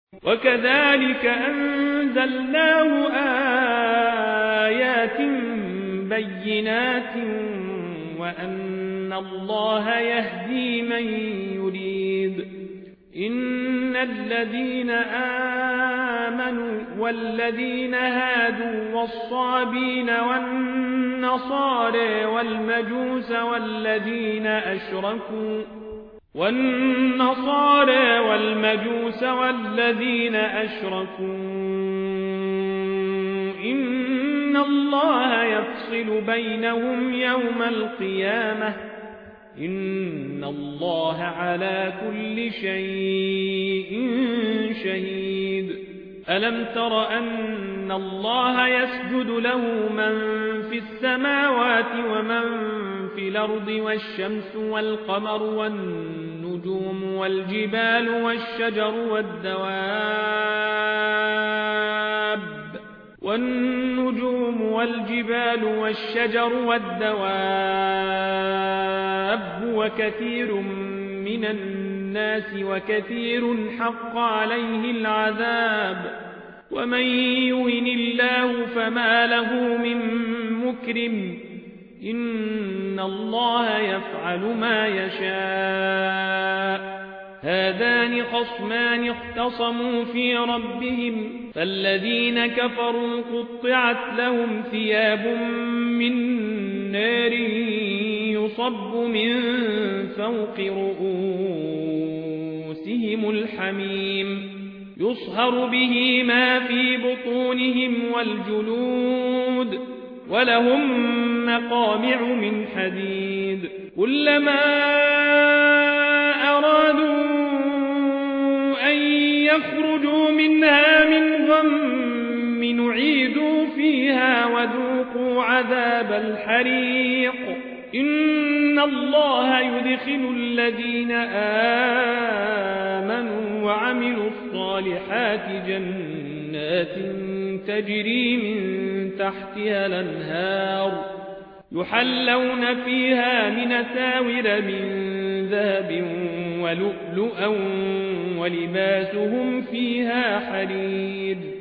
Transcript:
وكذلك أنزلناه آيات بينات وأن الله يهدي من يريد. إن الذين آمنوا والذين هادوا والصابين والنصارى والمجوس والذين أشركوا إن الله يفصل بينهم يوم القيامة إن الله على كل شيء شهيد. ألم تر أن الله يسجد له من في السماوات ومن في الأرض والشمس والقمر والنجوم والجبال والشجر والدواب وكثير من الناس وكثير حق عليه العذاب ومن يهن الله فما له من مكرم إن الله يفعل ما يشاء. هذان خصمان اختصموا في ربهم فالذين كفروا قطعت لهم ثياب من نار يصب من فوق رؤوسهم الحميم يصهر به ما في بطونهم والجلود ولهم مقامع من حديد كلما أرادوا أن يخرجوا منها من غم نعيدوا فيها وذوقوا عذاب الحريق. إن الله يدخل الذين آمنوا وعملوا الصالحات جنات تجري من تحتها الأنهار يحلون فيها من أساور من ذهب ولؤلؤا ولباسهم فيها حرير.